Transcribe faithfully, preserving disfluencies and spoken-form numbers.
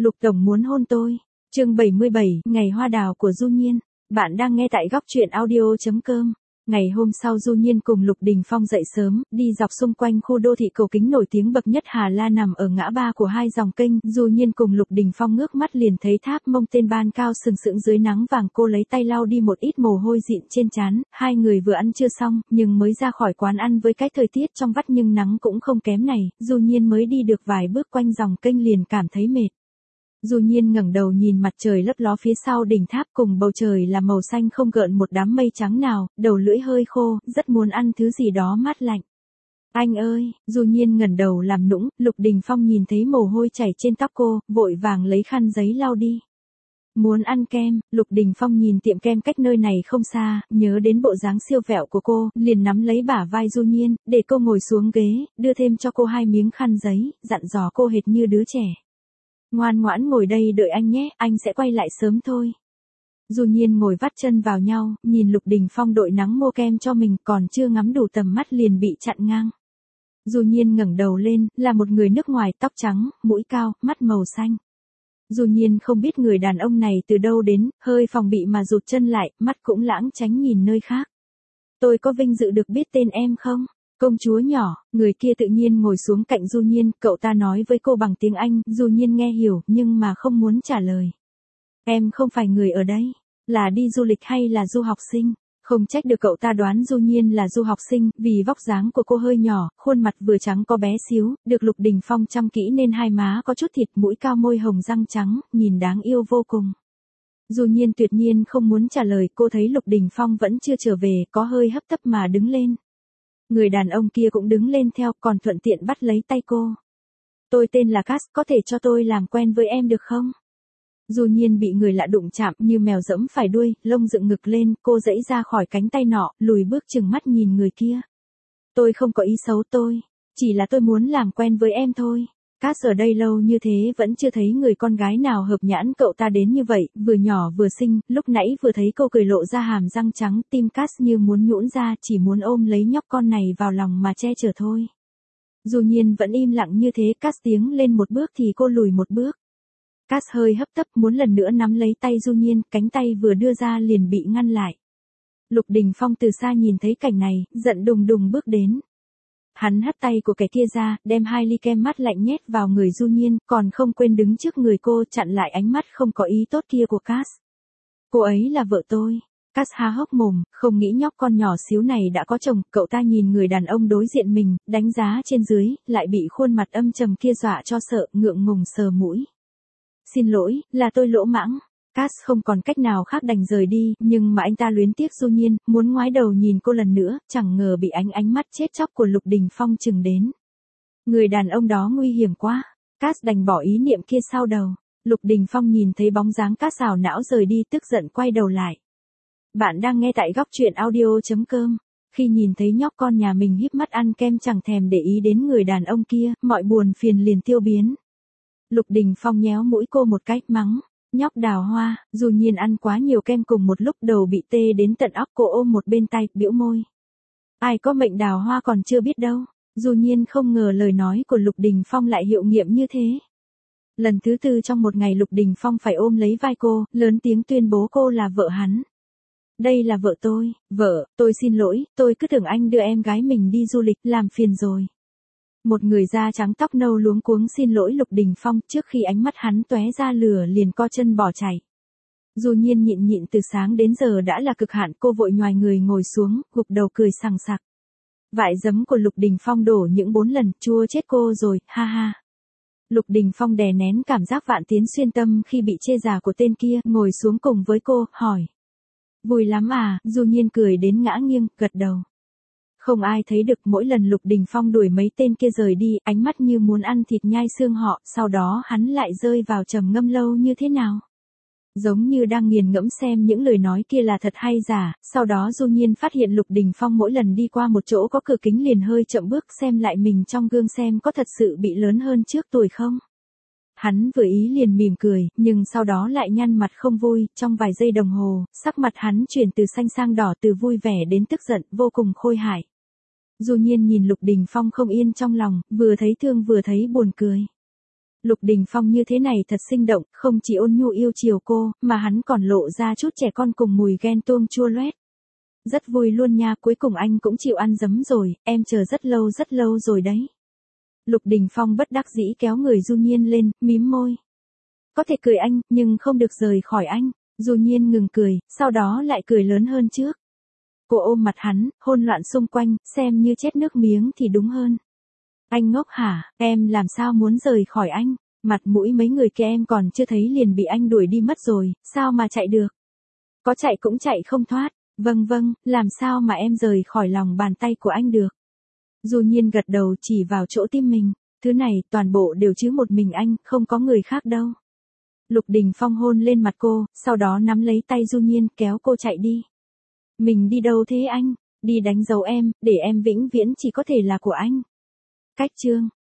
Lục Tổng muốn hôn tôi. Chương bảy mươi bảy, ngày hoa đào của Du Nhiên. Bạn đang nghe tại góc truyện audio chấm com. Ngày hôm sau Du Nhiên cùng Lục Đình Phong dậy sớm, đi dọc xung quanh khu đô thị cầu kính nổi tiếng bậc nhất Hà La nằm ở ngã ba của hai dòng kênh. Du Nhiên cùng Lục Đình Phong ngước mắt liền thấy tháp mông tên ban cao sừng sững dưới nắng vàng. Cô lấy tay lau đi một ít mồ hôi dịn trên trán. Hai người vừa ăn trưa xong, nhưng mới ra khỏi quán ăn với cái thời tiết trong vắt nhưng nắng cũng không kém này. Du Nhiên mới đi được vài bước quanh dòng kênh liền cảm thấy mệt. Du Nhiên ngẩng đầu nhìn mặt trời lấp ló phía sau đỉnh tháp cùng bầu trời là màu xanh không gợn một đám mây trắng nào, đầu lưỡi hơi khô, rất muốn ăn thứ gì đó mát lạnh. Anh ơi, Du Nhiên ngẩng đầu làm nũng, Lục Đình Phong nhìn thấy mồ hôi chảy trên tóc cô, vội vàng lấy khăn giấy lau đi. Muốn ăn kem, Lục Đình Phong nhìn tiệm kem cách nơi này không xa, nhớ đến bộ dáng siêu vẹo của cô, liền nắm lấy bả vai Du Nhiên, để cô ngồi xuống ghế, đưa thêm cho cô hai miếng khăn giấy, dặn dò cô hệt như đứa trẻ. Ngoan ngoãn ngồi đây đợi anh nhé, anh sẽ quay lại sớm thôi. Du Nhiên ngồi vắt chân vào nhau, nhìn Lục Đình Phong đội nắng mua kem cho mình, còn chưa ngắm đủ tầm mắt liền bị chặn ngang. Du Nhiên ngẩng đầu lên, là một người nước ngoài, tóc trắng, mũi cao, mắt màu xanh. Du Nhiên không biết người đàn ông này từ đâu đến, hơi phòng bị mà rụt chân lại, mắt cũng lãng tránh nhìn nơi khác. Tôi có vinh dự được biết tên em không? Công chúa nhỏ, người kia tự nhiên ngồi xuống cạnh Du Nhiên, cậu ta nói với cô bằng tiếng Anh, Du Nhiên nghe hiểu, nhưng mà không muốn trả lời. Em không phải người ở đây, là đi du lịch hay là du học sinh? Không trách được cậu ta đoán Du Nhiên là du học sinh, vì vóc dáng của cô hơi nhỏ, khuôn mặt vừa trắng có bé xíu, được Lục Đình Phong chăm kỹ nên hai má có chút thịt, mũi cao môi hồng răng trắng, nhìn đáng yêu vô cùng. Du Nhiên tuyệt nhiên không muốn trả lời, cô thấy Lục Đình Phong vẫn chưa trở về, có hơi hấp tấp mà đứng lên. Người đàn ông kia cũng đứng lên theo, còn thuận tiện bắt lấy tay cô. Tôi tên là Cass, có thể cho tôi làm quen với em được không? Du Nhiên bị người lạ đụng chạm như mèo dẫm phải đuôi, lông dựng ngực lên, cô giãy ra khỏi cánh tay nọ, lùi bước chừng mắt nhìn người kia. Tôi không có ý xấu tôi, chỉ là tôi muốn làm quen với em thôi. Cass ở đây lâu như thế vẫn chưa thấy người con gái nào hợp nhãn cậu ta đến như vậy, vừa nhỏ vừa xinh, lúc nãy vừa thấy cô cười lộ ra hàm răng trắng, tim Cass như muốn nhũn ra, chỉ muốn ôm lấy nhóc con này vào lòng mà che chở thôi. Du Nhiên vẫn im lặng như thế, Cass tiến lên một bước thì cô lùi một bước. Cass hơi hấp tấp muốn lần nữa nắm lấy tay Du Nhiên, cánh tay vừa đưa ra liền bị ngăn lại. Lục Đình Phong từ xa nhìn thấy cảnh này, giận đùng đùng bước đến. Hắn hất tay của kẻ kia ra, đem hai ly kem mát lạnh nhét vào người Du Nhiên, còn không quên đứng trước người cô chặn lại ánh mắt không có ý tốt kia của Cass. Cô ấy là vợ tôi. Cass há hốc mồm, không nghĩ nhóc con nhỏ xíu này đã có chồng, cậu ta nhìn người đàn ông đối diện mình, đánh giá trên dưới, lại bị khuôn mặt âm trầm kia dọa cho sợ, ngượng ngùng sờ mũi. Xin lỗi, là tôi lỗ mãng. Cass không còn cách nào khác đành rời đi, nhưng mà anh ta luyến tiếc Du Nhiên, muốn ngoái đầu nhìn cô lần nữa, chẳng ngờ bị ánh ánh mắt chết chóc của Lục Đình Phong chừng đến. Người đàn ông đó nguy hiểm quá, Cass đành bỏ ý niệm kia sau đầu. Lục Đình Phong nhìn thấy bóng dáng Cass ảo não rời đi tức giận quay đầu lại. Bạn đang nghe tại góc truyện audio chấm com. Khi nhìn thấy nhóc con nhà mình híp mắt ăn kem chẳng thèm để ý đến người đàn ông kia, mọi buồn phiền liền tiêu biến. Lục Đình Phong nhéo mũi cô một cái, mắng. Nhóc đào hoa, Du Nhiên ăn quá nhiều kem cùng một lúc đầu bị tê đến tận óc, cô ôm một bên tay, bĩu môi. Ai có mệnh đào hoa còn chưa biết đâu. Du Nhiên không ngờ lời nói của Lục Đình Phong lại hiệu nghiệm như thế. Lần thứ tư trong một ngày Lục Đình Phong phải ôm lấy vai cô, lớn tiếng tuyên bố cô là vợ hắn. Đây là vợ tôi, vợ, tôi xin lỗi, tôi cứ tưởng anh đưa em gái mình đi du lịch, làm phiền rồi. Một người da trắng tóc nâu luống cuống xin lỗi Lục Đình Phong, trước khi ánh mắt hắn tóe ra lửa liền co chân bỏ chạy. Du Nhiên nhịn nhịn từ sáng đến giờ đã là cực hạn, cô vội nhoài người ngồi xuống, gục đầu cười sằng sặc. Vại giấm của Lục Đình Phong đổ những bốn lần, chua chết cô rồi, ha ha. Lục Đình Phong đè nén cảm giác vạn tiến xuyên tâm khi bị chê già của tên kia, ngồi xuống cùng với cô, hỏi. Vui lắm à, Du Nhiên cười đến ngã nghiêng, gật đầu. Không ai thấy được, mỗi lần Lục Đình Phong đuổi mấy tên kia rời đi, ánh mắt như muốn ăn thịt nhai xương họ, sau đó hắn lại rơi vào trầm ngâm lâu như thế nào. Giống như đang nghiền ngẫm xem những lời nói kia là thật hay giả, sau đó Du Nhiên phát hiện Lục Đình Phong mỗi lần đi qua một chỗ có cửa kính liền hơi chậm bước xem lại mình trong gương xem có thật sự bị lớn hơn trước tuổi không. Hắn vừa ý liền mỉm cười, nhưng sau đó lại nhăn mặt không vui, trong vài giây đồng hồ, sắc mặt hắn chuyển từ xanh sang đỏ, từ vui vẻ đến tức giận, vô cùng khôi hài. Du Nhiên nhìn Lục Đình Phong không yên trong lòng, vừa thấy thương vừa thấy buồn cười. Lục Đình Phong như thế này thật sinh động, không chỉ ôn nhu yêu chiều cô, mà hắn còn lộ ra chút trẻ con cùng mùi ghen tuông chua loét. Rất vui luôn nha, cuối cùng anh cũng chịu ăn dấm rồi, em chờ rất lâu rất lâu rồi đấy. Lục Đình Phong bất đắc dĩ kéo người Du Nhiên lên, mím môi. Có thể cười anh, nhưng không được rời khỏi anh. Du Nhiên ngừng cười, sau đó lại cười lớn hơn trước. Cô ôm mặt hắn, hôn loạn xung quanh, xem như chết nước miếng thì đúng hơn. Anh ngốc hả, em làm sao muốn rời khỏi anh? Mặt mũi mấy người kia em còn chưa thấy liền bị anh đuổi đi mất rồi, sao mà chạy được? Có chạy cũng chạy không thoát. Vâng vâng, làm sao mà em rời khỏi lòng bàn tay của anh được? Du Nhiên gật đầu chỉ vào chỗ tim mình. Thứ này toàn bộ đều chứ một mình anh, không có người khác đâu. Lục Đình Phong hôn lên mặt cô, sau đó nắm lấy tay Du Nhiên kéo cô chạy đi. Mình đi đâu thế anh? Đi đánh dấu em, để em vĩnh viễn chỉ có thể là của anh. Cách chương